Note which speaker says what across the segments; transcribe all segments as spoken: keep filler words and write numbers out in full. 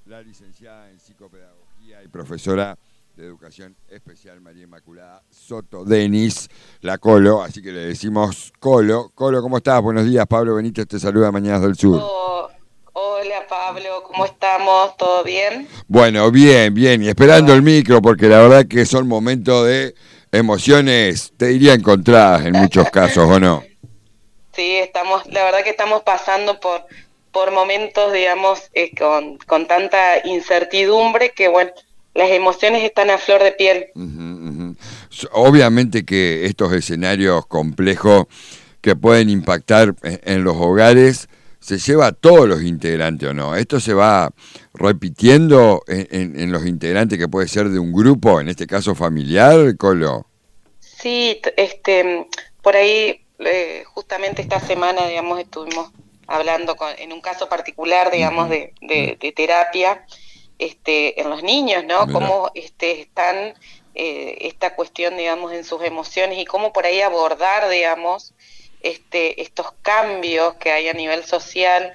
Speaker 1: la licenciada en psicopedagogía y profesora de educación especial María Inmaculada Soto Denis, la Colo, así que le decimos Colo. Colo, ¿cómo estás? Buenos días, Pablo Benítez te saluda, Mañanas del Sur.
Speaker 2: Oh, hola Pablo, ¿cómo estamos? ¿Todo bien?
Speaker 1: Bueno, bien, bien, y esperando el
Speaker 2: Bueno.
Speaker 1: micro, porque la verdad que son momentos de emociones, te diría encontradas en muchos casos, ¿o no?
Speaker 2: Sí, estamos, la verdad que estamos pasando por, por momentos, digamos, eh, con, con tanta incertidumbre que, bueno, las emociones están a flor de piel.
Speaker 1: Uh -huh, uh -huh. Obviamente que estos escenarios complejos que pueden impactar en, en los hogares se lleva a todos los integrantes, ¿o no? Esto se va repitiendo en, en, en los integrantes que puede ser de un grupo, en este caso familiar, Colo.
Speaker 2: Sí, t- este, por ahí, eh, justamente esta semana, digamos, estuvimos hablando con, en un caso particular,
Speaker 1: Uh
Speaker 2: digamos,
Speaker 1: -huh.
Speaker 2: de, de, de terapia, este, en los niños, ¿no?
Speaker 1: Mira.
Speaker 2: Cómo este, están eh, esta cuestión, digamos, en sus emociones y cómo por ahí abordar, digamos, este, estos cambios que hay a nivel social,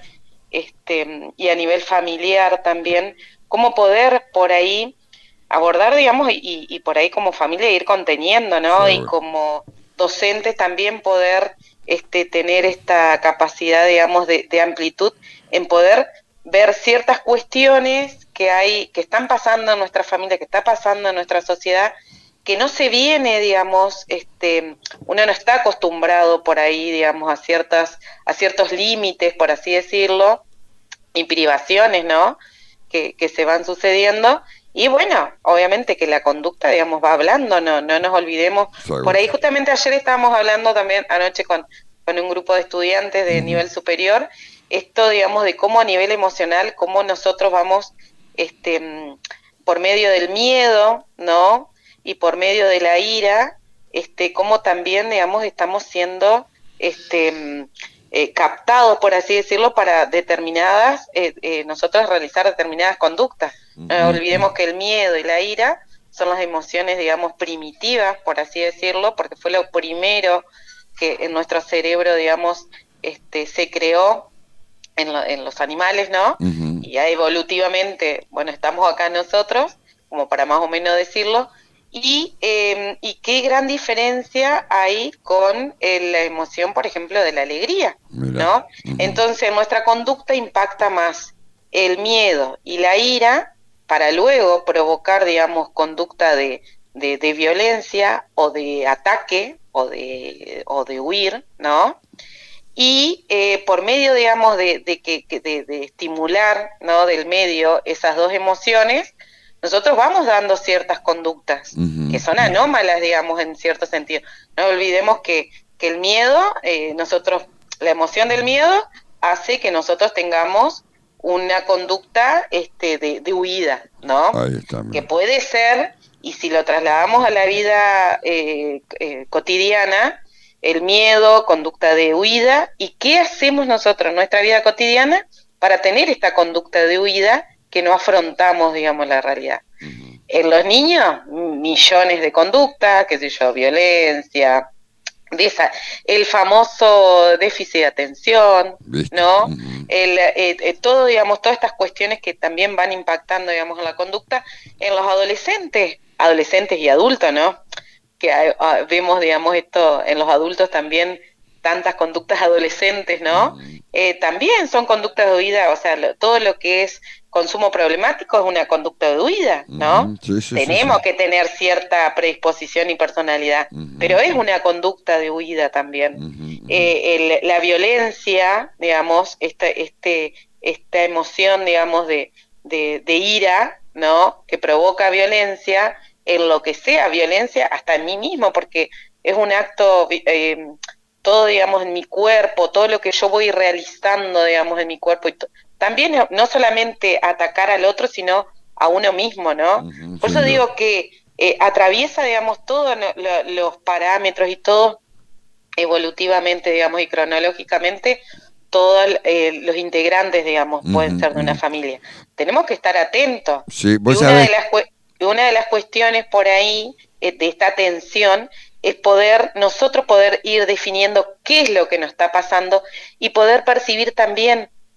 Speaker 2: este, y a nivel familiar también, cómo poder por ahí abordar, digamos, y, y por ahí como familia ir conteniendo, ¿no? Y
Speaker 1: Seguro.
Speaker 2: como docentes también poder este, tener esta capacidad, digamos, de, de amplitud en poder ver ciertas cuestiones que hay, que están pasando en nuestra familia, que está pasando en nuestra sociedad, que no se viene, digamos, este, uno no está acostumbrado por ahí, digamos, a ciertas, a ciertos límites, por así decirlo, y privaciones, ¿no? Que, que se van sucediendo. Y bueno, obviamente que la conducta, digamos, va hablando, no, no nos olvidemos. Por
Speaker 1: Seguro.
Speaker 2: ahí justamente ayer estábamos hablando también anoche con, con un grupo de estudiantes
Speaker 1: Uh
Speaker 2: de
Speaker 1: -huh.
Speaker 2: nivel superior, esto, digamos, de cómo a nivel emocional, cómo nosotros vamos, este, por medio del miedo, ¿no? Y por medio de la ira, este, cómo también, digamos, estamos siendo, este, eh, captados, por así decirlo, para determinadas, eh, eh, nosotros realizar determinadas conductas.
Speaker 1: Uh
Speaker 2: No
Speaker 1: -huh.
Speaker 2: olvidemos que el miedo y la ira son las emociones, digamos, primitivas, por así decirlo, porque fue lo primero que en nuestro cerebro, digamos, este, se creó en, lo, en los animales, ¿no?
Speaker 1: Uh -huh.
Speaker 2: Y ya evolutivamente, bueno, estamos acá nosotros, como para más o menos decirlo, y, eh, y qué gran diferencia hay con eh, la emoción, por ejemplo, de la alegría,
Speaker 1: Mira.
Speaker 2: ¿no?
Speaker 1: Uh -huh.
Speaker 2: Entonces nuestra conducta impacta más el miedo y la ira para luego provocar, digamos, conducta de, de, de violencia o de ataque o de, o de huir, ¿no? Y eh, por medio, digamos, de, de, que, de, de estimular, ¿no? Del medio esas dos emociones, nosotros vamos dando ciertas conductas
Speaker 1: Uh -huh.
Speaker 2: que son anómalas, digamos, en cierto sentido. No olvidemos que, que el miedo, eh, nosotros, la emoción del miedo hace que nosotros tengamos una conducta este, de, de huida, ¿no?
Speaker 1: Ahí está,
Speaker 2: Que
Speaker 1: mira.
Speaker 2: puede ser, y si lo trasladamos a la vida eh, eh, cotidiana, el miedo, conducta de huida, y qué hacemos nosotros en nuestra vida cotidiana para tener esta conducta de huida que no afrontamos, digamos, la realidad.
Speaker 1: Uh -huh.
Speaker 2: En los niños, millones de conductas, qué sé yo, violencia, de esa, el famoso déficit de atención,
Speaker 1: ¿Viste? Uh
Speaker 2: ¿no?
Speaker 1: -huh.
Speaker 2: El, eh, eh, todo, digamos, todas estas cuestiones que también van impactando, digamos, en la conducta en los adolescentes, adolescentes y adultos, ¿no? Que uh, vemos, digamos, esto en los adultos también, tantas conductas adolescentes, ¿no?
Speaker 1: Uh-huh.
Speaker 2: Eh, también son conductas de huida, o sea, lo, todo lo que es consumo problemático es una conducta de huida, ¿no?
Speaker 1: Uh-huh. Sí, sí, sí, sí.
Speaker 2: Tenemos que tener cierta predisposición y personalidad,
Speaker 1: Uh-huh.
Speaker 2: pero es una conducta de huida también.
Speaker 1: Uh-huh. Uh-huh.
Speaker 2: Eh, el, la violencia, digamos, esta, este, esta emoción, digamos, de, de, de ira, ¿no? Que provoca violencia, en lo que sea violencia, hasta en mí mismo, porque es un acto, eh, todo, digamos, en mi cuerpo, todo lo que yo voy realizando, digamos, en mi cuerpo, y también no solamente atacar al otro, sino a uno mismo, ¿no?
Speaker 1: Uh-huh.
Speaker 2: Por eso digo que eh, atraviesa, digamos, todos lo, lo, los parámetros y todo evolutivamente, digamos, y cronológicamente, todos eh, los integrantes, digamos,
Speaker 1: Uh-huh.
Speaker 2: pueden ser de una
Speaker 1: Uh-huh.
Speaker 2: familia. Tenemos que estar atentos.
Speaker 1: Sí,
Speaker 2: Y
Speaker 1: vos
Speaker 2: una
Speaker 1: sabés.
Speaker 2: de las una de las cuestiones por ahí eh, de esta atención es poder, nosotros poder ir definiendo qué es lo que nos está pasando y poder percibir también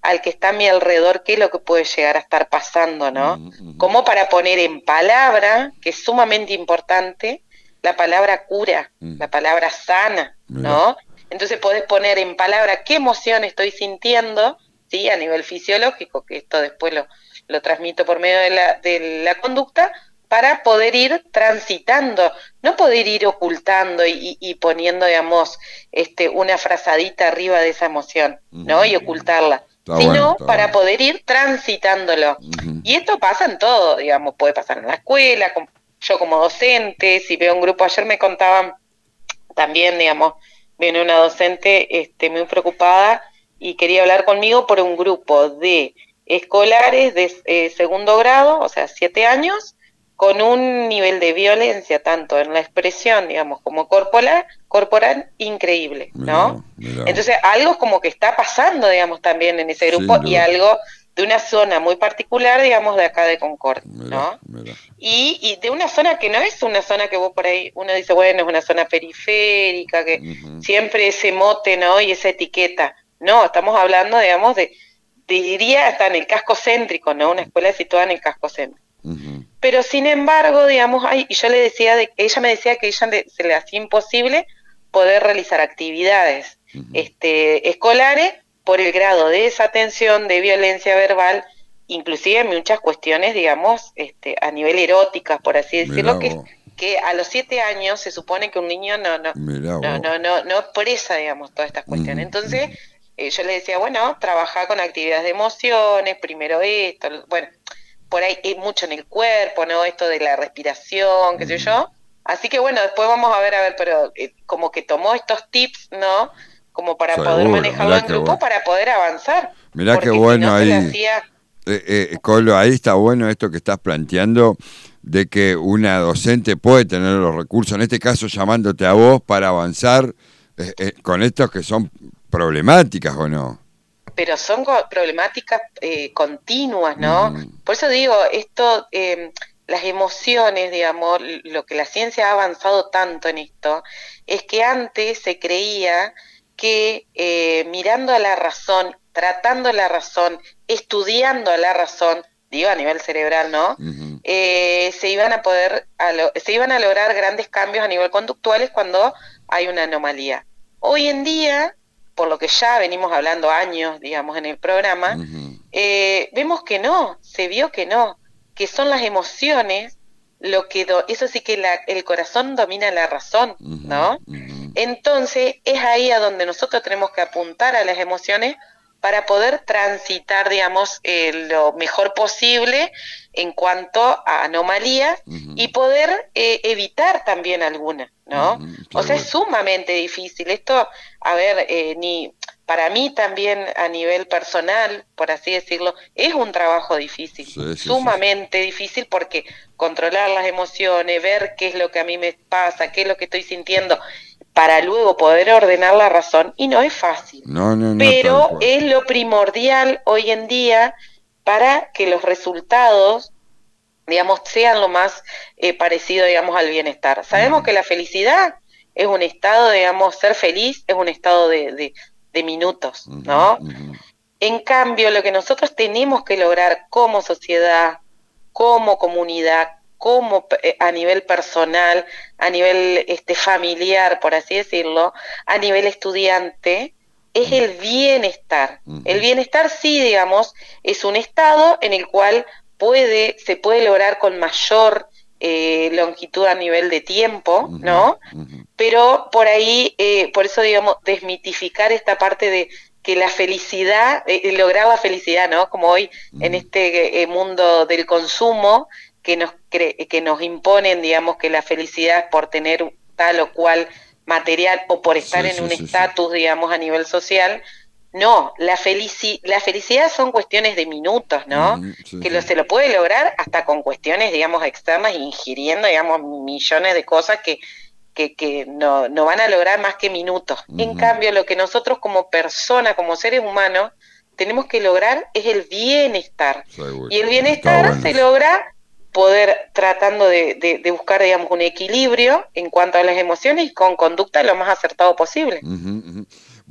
Speaker 2: al que está a mi alrededor qué es lo que puede llegar a estar pasando, ¿no?
Speaker 1: Uh-huh.
Speaker 2: Como para poner en palabra, que es sumamente importante, la palabra cura, uh-huh. la palabra sana, Mira. ¿no? Entonces podés poner en palabra qué emoción estoy sintiendo, ¿sí? A nivel fisiológico, que esto después lo, lo transmito por medio de la, de la conducta, para poder ir transitando, no poder ir ocultando y, y poniendo, digamos, este, una frazadita arriba de esa emoción, ¿no? Uh-huh. Y ocultarla, está sino bueno, para bueno. poder ir transitándolo. Uh-huh. Y esto pasa en todo, digamos, puede pasar en la escuela, con, yo como docente, si veo un grupo, ayer me contaban también, digamos, viene una docente este, muy preocupada y quería hablar conmigo por un grupo de escolares de eh, segundo grado, o sea, siete años, con un nivel de violencia, tanto en la expresión, digamos, como corporal, corporal increíble, ¿no? Mirá, mirá. Entonces, algo como que está pasando, digamos, también en ese grupo, y algo de una zona muy particular, digamos, de acá de Concord, mirá, ¿no? Mirá. Y, y de una zona que no es una zona que vos por ahí, uno dice, bueno, es una zona periférica, que uh-huh. siempre ese mote, ¿no? Y esa etiqueta. No, estamos hablando, digamos, de, diría, hasta en el casco céntrico, ¿no? Una escuela situada en el casco céntrico. Uh-huh. Pero sin embargo, digamos, ay, y yo le decía, de, ella me decía que ella le, se le hacía imposible poder realizar actividades uh-huh. este, escolares por el grado de desatención, de violencia verbal, inclusive en muchas cuestiones, digamos, este, a nivel eróticas, por así decirlo, que, que a los siete años se supone que un niño no, no, no, no, no, no expresa, digamos, todas estas cuestiones. Uh-huh. Entonces, eh, yo le decía, bueno, trabajar con actividades de emociones, primero esto, bueno, por ahí hay mucho en el cuerpo, ¿no? Esto de la respiración, qué sé yo. Así que bueno, después vamos a ver, a ver, pero eh, como que tomó estos tips, ¿no? Como para Seguro, poder manejarlo en grupo, bueno. Para poder avanzar.
Speaker 1: Mirá qué bueno si no ahí, hacía... eh, eh, Colo, ahí está bueno esto que estás planteando, de que una docente puede tener los recursos, en este caso llamándote a vos para avanzar eh, eh, con estos que son problemáticas, ¿o no?
Speaker 2: Pero son problemáticas eh, continuas, ¿no? Uh-huh. Por eso digo, esto, eh, las emociones, digamos, lo que la ciencia ha avanzado tanto en esto, es que antes se creía que eh, mirando a la razón, tratando la razón, estudiando a la razón, digo a nivel cerebral, ¿no? Uh-huh. Eh, se iban a poder, a lo, se iban a lograr grandes cambios a nivel conductuales cuando hay una anomalía. Hoy en día, por lo que ya venimos hablando años, digamos, en el programa, uh-huh. eh, vemos que no, se vio que no, que son las emociones, lo que do, eso sí que la, el corazón domina la razón, uh-huh. ¿no? Uh-huh. Entonces, es ahí a donde nosotros tenemos que apuntar a las emociones para poder transitar, digamos, eh, lo mejor posible en cuanto a anomalías uh-huh. y poder eh, evitar también algunas, ¿no? Uh-huh, o sea, bueno. Es sumamente difícil. Esto, a ver, eh, ni para mí también a nivel personal, por así decirlo, es un trabajo difícil, sí, sí, sumamente sí. difícil, porque controlar las emociones, ver qué es lo que a mí me pasa, qué es lo que estoy sintiendo, para luego poder ordenar la razón, y no es fácil,
Speaker 1: no, no, no,
Speaker 2: pero es lo primordial hoy en día para que los resultados, digamos, sean lo más eh, parecido, digamos, al bienestar. Sabemos uh-huh. que la felicidad es un estado, digamos, ser feliz es un estado de, de, de minutos, uh-huh. ¿no? Uh-huh. En cambio, lo que nosotros tenemos que lograr como sociedad, como comunidad, como a nivel personal, a nivel este familiar, por así decirlo, a nivel estudiante, es el bienestar. Uh-huh. El bienestar, sí, digamos, es un estado en el cual puede, se puede lograr con mayor eh, longitud a nivel de tiempo, uh-huh. ¿no? Uh-huh. Pero por ahí, eh, por eso, digamos, desmitificar esta parte de que la felicidad, eh, lograr la felicidad, ¿no? Como hoy uh-huh. en este eh, mundo del consumo, que nos cre- que nos imponen, digamos, que la felicidad es por tener tal o cual material o por estar sí, en sí, un estatus, sí, sí. digamos, a nivel social. No, la, felici- la felicidad son cuestiones de minutos, ¿no? Uh-huh, sí, que lo, sí. se lo puede lograr hasta con cuestiones, digamos, externas, ingiriendo, digamos, millones de cosas que, que, que no, no van a lograr más que minutos. Uh-huh. En cambio, lo que nosotros como personas, como seres humanos, tenemos que lograr es el bienestar. Seguro. Y el bienestar bueno. se logra poder tratando de, de, de buscar, digamos, un equilibrio en cuanto a las emociones y con conducta lo más acertado posible.
Speaker 1: Uh-huh, uh-huh.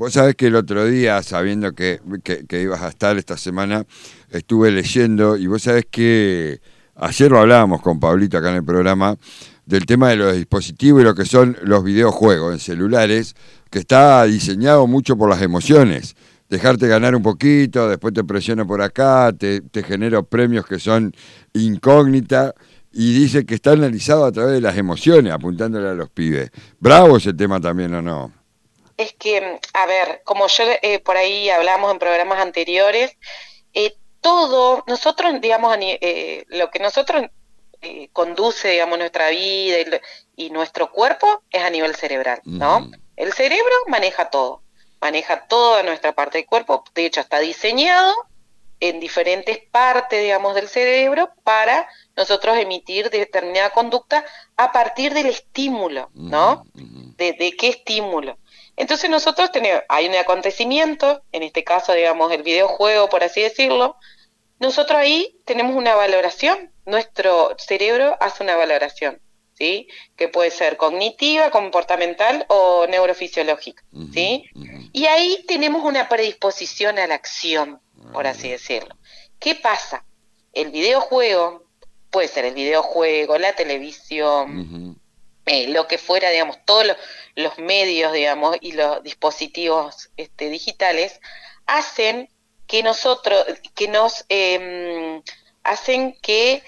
Speaker 1: Vos sabés que el otro día, sabiendo que, que, que ibas a estar esta semana, estuve leyendo, y vos sabés que ayer lo hablábamos con Pablito acá en el programa, del tema de los dispositivos y lo que son los videojuegos en celulares, que está diseñado mucho por las emociones. Dejarte ganar un poquito, después te presiono por acá, te, te genero premios que son incógnitas, y dice que está analizado a través de las emociones, apuntándole a los pibes. Bravo ese tema también, ¿o no?
Speaker 2: Es que, a ver, como yo eh, por ahí hablamos en programas anteriores, eh, todo, nosotros, digamos, eh, lo que nosotros eh, conduce, digamos, nuestra vida y, y nuestro cuerpo es a nivel cerebral, ¿no? Uh-huh. El cerebro maneja todo, maneja toda nuestra parte del cuerpo, de hecho está diseñado en diferentes partes, digamos, del cerebro para nosotros emitir determinada conducta a partir del estímulo, ¿no? Uh-huh. ¿De, de qué estímulo? Entonces nosotros tenemos, hay un acontecimiento, en este caso, digamos, el videojuego, por así decirlo, nosotros ahí tenemos una valoración, nuestro cerebro hace una valoración, ¿sí? Que puede ser cognitiva, comportamental o neurofisiológica, ¿sí? Uh-huh, uh-huh. Y ahí tenemos una predisposición a la acción, por así decirlo. ¿Qué pasa? El videojuego, puede ser el videojuego, la televisión, uh-huh. eh, lo que fuera, digamos, todos los, los medios, digamos, y los dispositivos este, digitales, hacen que nosotros, que nos, eh, hacen que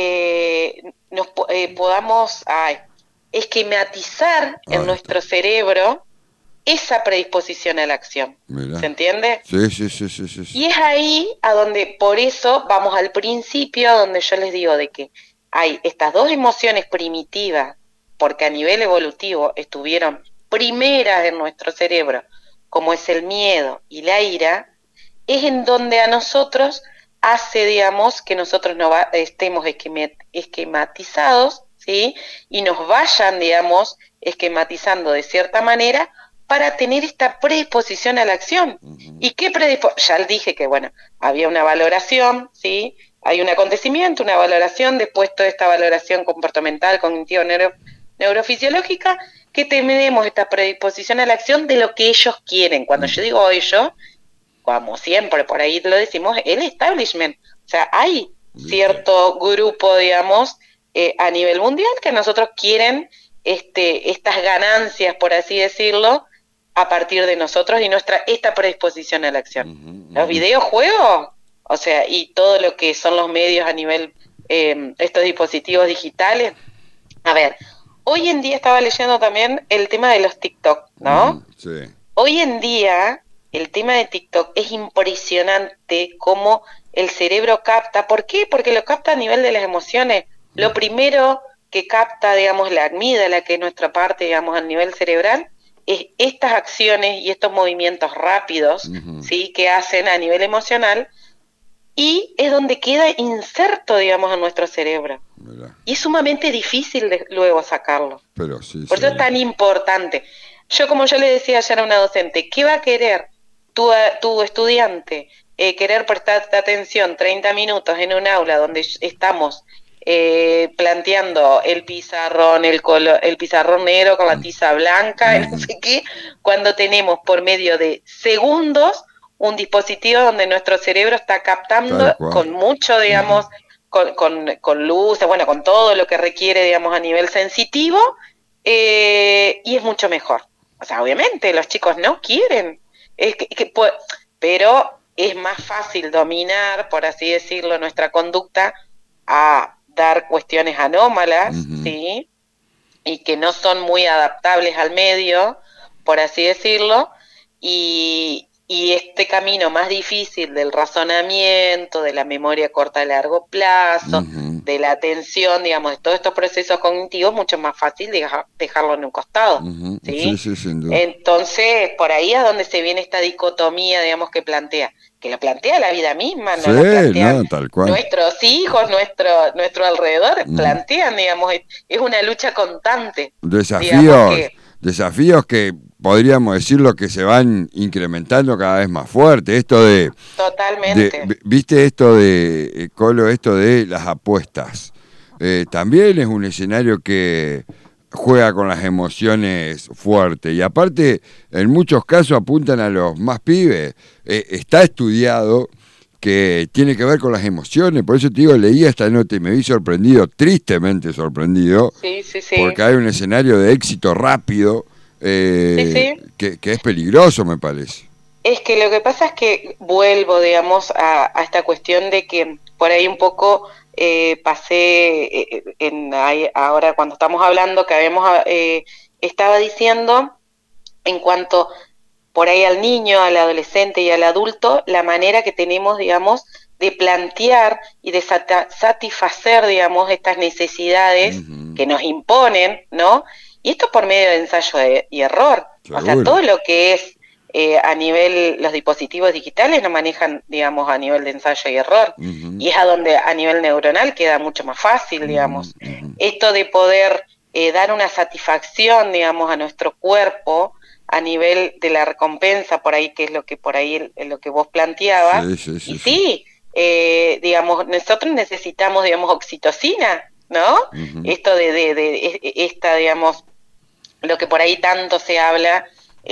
Speaker 2: eh, nos eh, podamos ay, esquematizar en nuestro cerebro esa predisposición a la acción. Mirá. ¿Se entiende?
Speaker 1: Sí, sí, sí, sí, sí, sí.
Speaker 2: Y es ahí a donde, por eso, vamos al principio, donde yo les digo de que hay estas dos emociones primitivas, porque a nivel evolutivo estuvieron primeras en nuestro cerebro, como es el miedo y la ira, es en donde a nosotros hace, digamos, que nosotros no va, estemos esquematizados, ¿sí? Y nos vayan, digamos, esquematizando de cierta manera para tener esta predisposición a la acción. Uh-huh. ¿Y qué predisposición? Ya dije que, bueno, había una valoración, ¿sí? Hay un acontecimiento, una valoración, después toda esta valoración comportamental, cognitiva, neuro, neurofisiológica, que tenemos esta predisposición a la acción de lo que ellos quieren. Cuando uh-huh. yo digo ellos, como siempre, por ahí lo decimos, el establishment. O sea, hay cierto grupo, digamos, eh, a nivel mundial que nosotros quieren este, estas ganancias, por así decirlo, a partir de nosotros y nuestra esta predisposición a la acción. Uh-huh, uh-huh. Los videojuegos, o sea, y todo lo que son los medios a nivel, eh, estos dispositivos digitales. A ver, hoy en día estaba leyendo también el tema de los TikTok, ¿no?
Speaker 1: Uh, sí.
Speaker 2: Hoy en día el tema de TikTok es impresionante cómo el cerebro capta. ¿Por qué? Porque lo capta a nivel de las emociones. Lo primero que capta, digamos, la amígdala, que es nuestra parte, digamos, a nivel cerebral, es estas acciones y estos movimientos rápidos, uh-huh. ¿sí? Que hacen a nivel emocional, y es donde queda inserto, digamos, en nuestro cerebro. Mira. Y es sumamente difícil de luego sacarlo.
Speaker 1: Pero sí,
Speaker 2: Por
Speaker 1: sí.
Speaker 2: eso es tan importante. Yo, como yo le decía ayer a una docente, ¿qué va a querer tu, tu estudiante? Eh, querer prestar atención treinta minutos en un aula donde estamos eh, planteando el pizarrón, el, colo, el pizarrón negro con la tiza blanca, mm. no sé qué, cuando tenemos por medio de segundos un dispositivo donde nuestro cerebro está captando con mucho, digamos, mm. con, con, con luces, bueno, con todo lo que requiere, digamos, a nivel sensitivo, eh, y es mucho mejor. O sea, obviamente los chicos no quieren, es que, que, pero es más fácil dominar, por así decirlo, nuestra conducta a dar cuestiones anómalas, uh-huh. ¿sí? Y que no son muy adaptables al medio, por así decirlo, y, y este camino más difícil del razonamiento, de la memoria corta a largo plazo, uh-huh. de la atención, digamos, de todos estos procesos cognitivos, mucho más fácil dejar, dejarlo en un costado,
Speaker 1: uh-huh.
Speaker 2: ¿sí?
Speaker 1: Sí, sí, sin duda.
Speaker 2: Entonces, por ahí es donde se viene esta dicotomía, digamos, que plantea, que lo plantea la vida misma, no
Speaker 1: sí,
Speaker 2: lo plantean
Speaker 1: no, tal cual.
Speaker 2: Nuestros hijos, nuestro nuestro alrededor, uh-huh. plantean, digamos, es una lucha constante.
Speaker 1: Desafíos, que, desafíos que podríamos decirlo que se van incrementando cada vez más fuerte. Esto de...
Speaker 2: Totalmente.
Speaker 1: De, ¿Viste esto de, Colo, esto de las apuestas? Eh, también es un escenario que juega con las emociones fuerte. Y aparte, en muchos casos apuntan a los más pibes. Eh, está estudiado que tiene que ver con las emociones. Por eso te digo, leí esta nota y me vi sorprendido, tristemente sorprendido,
Speaker 2: Sí, sí, sí.
Speaker 1: porque hay un escenario de éxito rápido eh,
Speaker 2: Sí, sí.
Speaker 1: que, que es peligroso, me parece.
Speaker 2: Es que lo que pasa es que vuelvo, digamos, a, a esta cuestión de que por ahí un poco eh, pasé eh, en ahí, ahora cuando estamos hablando que habíamos eh, estaba diciendo en cuanto por ahí al niño, al adolescente y al adulto, la manera que tenemos, digamos, de plantear y de sat- satisfacer, digamos, estas necesidades uh-huh. que nos imponen, ¿no? Y esto por medio de ensayo de, y error. Seguro. O sea, todo lo que es eh, a nivel, los dispositivos digitales nos manejan, digamos, a nivel de ensayo y error. Uh-huh. Y es a donde a nivel neuronal queda mucho más fácil, digamos. Uh-huh. Esto de poder eh, dar una satisfacción, digamos, a nuestro cuerpo, a nivel de la recompensa, por ahí, que es lo que por ahí es lo que vos planteabas, sí, sí, sí, y sí, sí. Eh, digamos, nosotros necesitamos, digamos, oxitocina, ¿no? Uh-huh. Esto de, de, de, esta, digamos, lo que por ahí tanto se habla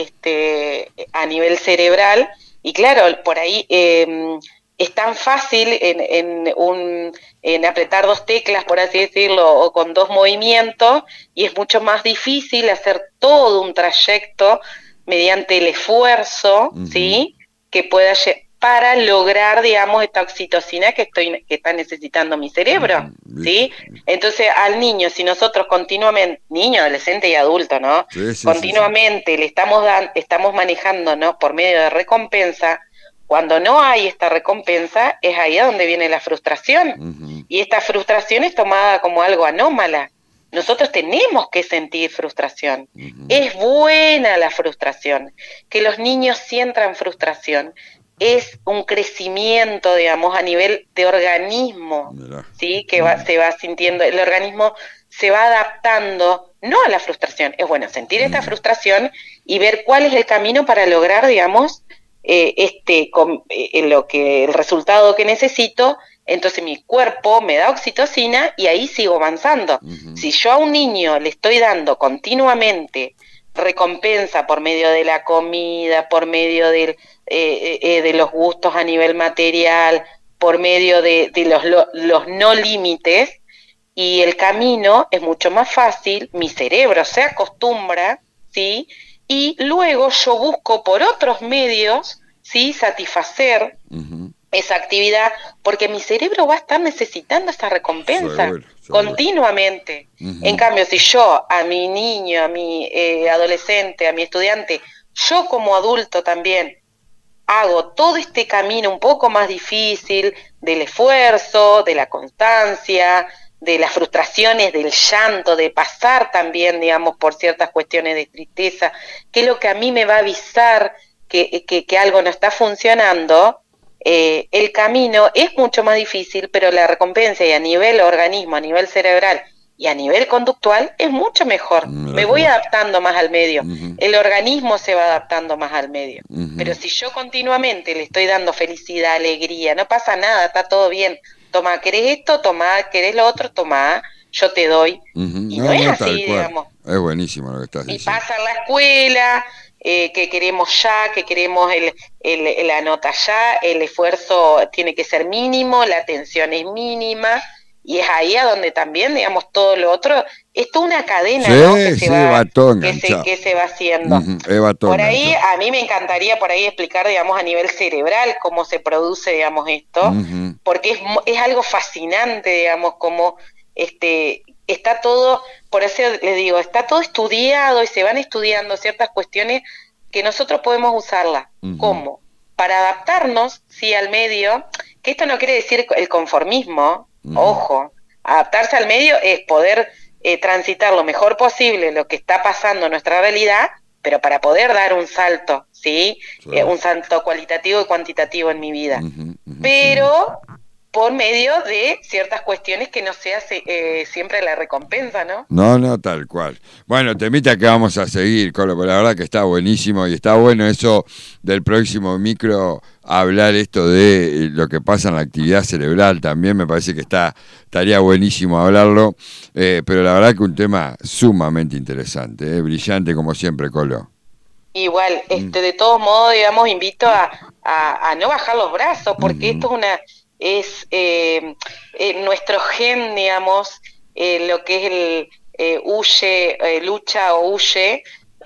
Speaker 2: este, a nivel cerebral, y claro, por ahí eh, es tan fácil en, en, un, en apretar dos teclas, por así decirlo, o con dos movimientos, y es mucho más difícil hacer todo un trayecto mediante el esfuerzo, uh-huh. ¿sí? Que pueda para lograr, digamos, esta oxitocina que estoy que está necesitando mi cerebro, uh-huh. ¿sí? Entonces, al niño, si nosotros continuamente, niño, adolescente y adulto, ¿no? Sí, sí, continuamente sí, sí. le estamos dando, estamos manejando, ¿no? Por medio de recompensa. Cuando no hay esta recompensa, es ahí a donde viene la frustración. Uh-huh. Y esta frustración es tomada como algo anómala. Nosotros tenemos que sentir frustración. Uh-huh. Es buena la frustración. Que los niños sientan frustración es un crecimiento, digamos, a nivel de organismo, Mira. ¿sí? Que va, se va sintiendo, el organismo se va adaptando, no a la frustración. Es bueno sentir uh-huh. esta frustración y ver cuál es el camino para lograr, digamos, Eh, este con, eh, lo que el resultado que necesito. Entonces mi cuerpo me da oxitocina y ahí sigo avanzando. Uh-huh. Si yo a un niño le estoy dando continuamente recompensa por medio de la comida, por medio de, eh, eh, de los gustos a nivel material, por medio de, de los, lo, los no límites, y el camino es mucho más fácil, mi cerebro se acostumbra, ¿sí? Y luego yo busco por otros medios, ¿sí? Satisfacer uh-huh. esa actividad, porque mi cerebro va a estar necesitando esa recompensa seguro, seguro. continuamente. Uh-huh. En cambio, si yo a mi niño, a mi eh, adolescente, a mi estudiante, yo como adulto también hago todo este camino un poco más difícil del esfuerzo, de la constancia, de las frustraciones, del llanto, de pasar también, digamos, por ciertas cuestiones de tristeza, que es lo que a mí me va a avisar que, que, que algo no está funcionando, eh, el camino es mucho más difícil, pero la recompensa y a nivel organismo, a nivel cerebral y a nivel conductual es mucho mejor. Mira, me voy adaptando más al medio, uh-huh. el organismo se va adaptando más al medio, uh-huh. pero si yo continuamente le estoy dando felicidad, alegría, no pasa nada, está todo bien. Toma, ¿querés esto? Toma, ¿querés lo otro? Toma, yo te doy. Uh-huh. Y no, no es no, así, digamos.
Speaker 1: Es buenísimo lo que estás diciendo.
Speaker 2: Y pasa en la escuela, eh, que queremos ya, que queremos el, el, la nota ya, el esfuerzo tiene que ser mínimo, la atención es mínima, y es ahí a donde también, digamos, todo lo otro, es toda una cadena,
Speaker 1: sí,
Speaker 2: ¿no? Que,
Speaker 1: sí,
Speaker 2: se va,
Speaker 1: va todo
Speaker 2: que, se, que se va haciendo.
Speaker 1: Uh-huh. Va todo
Speaker 2: por ahí,
Speaker 1: enganchado.
Speaker 2: a mí me encantaría por ahí explicar, digamos, a nivel cerebral cómo se produce, digamos, esto, uh-huh. porque es, es algo fascinante, digamos, como este está todo, por eso les digo, está todo estudiado y se van estudiando ciertas cuestiones que nosotros podemos usarlas. Uh-huh. ¿Cómo? Para adaptarnos, sí, al medio, que esto no quiere decir el conformismo, uh-huh. ojo, adaptarse al medio es poder eh, transitar lo mejor posible lo que está pasando en nuestra realidad, pero para poder dar un salto, ¿sí? Sí. Eh, un salto cualitativo y cuantitativo en mi vida. Uh-huh, uh-huh, pero... Sí. por medio de ciertas cuestiones que no sea eh, siempre la recompensa, ¿no?
Speaker 1: No, no, tal cual. Bueno, temita que vamos a seguir, Colo, porque la verdad que está buenísimo y está bueno eso del próximo micro, hablar esto de lo que pasa en la actividad cerebral también, me parece que está estaría buenísimo hablarlo, eh, pero la verdad que un tema sumamente interesante, eh, brillante como siempre, Colo.
Speaker 2: Igual, este, de todos modos, digamos, invito a, a, a no bajar los brazos, porque
Speaker 1: Uh-huh.
Speaker 2: esto es una, es eh, eh, nuestro gen, digamos, eh, lo que es el eh, huye, eh, lucha o huye,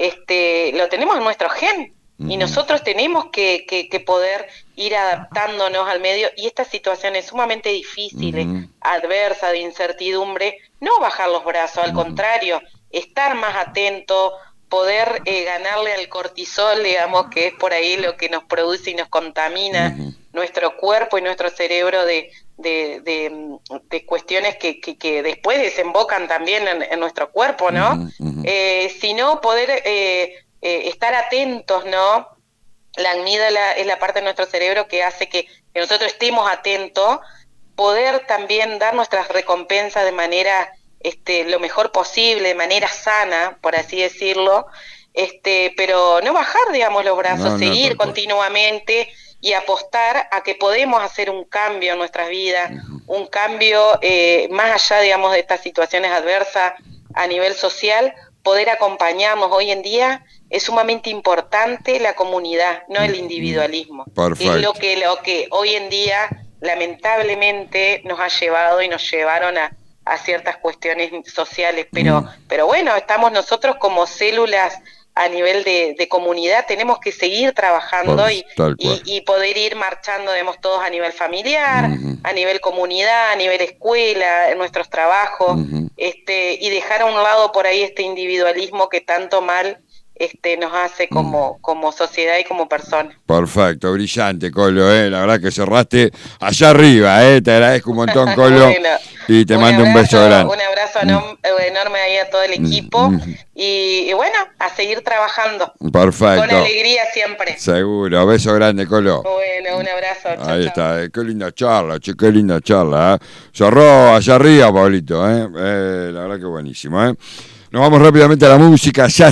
Speaker 2: este, lo tenemos en nuestro gen, uh-huh. y nosotros tenemos que, que, que poder ir adaptándonos al medio, y estas situaciones sumamente difíciles, uh-huh. adversas, de incertidumbre, no bajar los brazos, al uh-huh. contrario, estar más atento, poder eh, ganarle al cortisol, digamos, que es por ahí lo que nos produce y nos contamina uh-huh. nuestro cuerpo y nuestro cerebro de, de, de, de cuestiones que, que, que después desembocan también en, en nuestro cuerpo, ¿no? Uh-huh. Uh-huh. Eh, sino poder eh, eh, estar atentos, ¿no? La amígdala es la parte de nuestro cerebro que hace que, que nosotros estemos atentos, poder también dar nuestras recompensas de manera... Este, lo mejor posible, de manera sana, por así decirlo, este, pero no bajar, digamos, los brazos, no, seguir no, continuamente y apostar a que podemos hacer un cambio en nuestras vidas, uh-huh. un cambio eh, más allá, digamos, de estas situaciones adversas a nivel social, poder acompañarnos. Hoy en día es sumamente importante la comunidad, no el individualismo,
Speaker 1: Perfecto.
Speaker 2: que es lo que, lo que hoy en día lamentablemente nos ha llevado y nos llevaron a a ciertas cuestiones sociales, pero, mm. pero bueno, estamos nosotros como células a nivel de, de comunidad, tenemos que seguir trabajando y, y, y poder ir marchando, digamos, todos a nivel familiar, uh-huh. a nivel comunidad, a nivel escuela, en nuestros trabajos, uh-huh. este, y dejar a un lado por ahí este individualismo que tanto mal este, nos hace como, mm. como sociedad y como persona.
Speaker 1: Perfecto, brillante, Colo, eh, la verdad que cerraste allá arriba, eh, te agradezco un montón, Colo, bueno, y te un mando abrazo, un beso grande.
Speaker 2: Un abrazo mm. enorme ahí a todo el equipo, mm. y, y bueno, a seguir trabajando.
Speaker 1: Perfecto.
Speaker 2: Con alegría siempre.
Speaker 1: Seguro, beso grande, Colo.
Speaker 2: Bueno, un abrazo. Chau,
Speaker 1: ahí
Speaker 2: chau.
Speaker 1: está, eh, qué linda charla, che, qué linda charla, eh. Cerró allá arriba, Pablito, eh, eh, la verdad que buenísimo, eh. Nos vamos rápidamente a la música, ya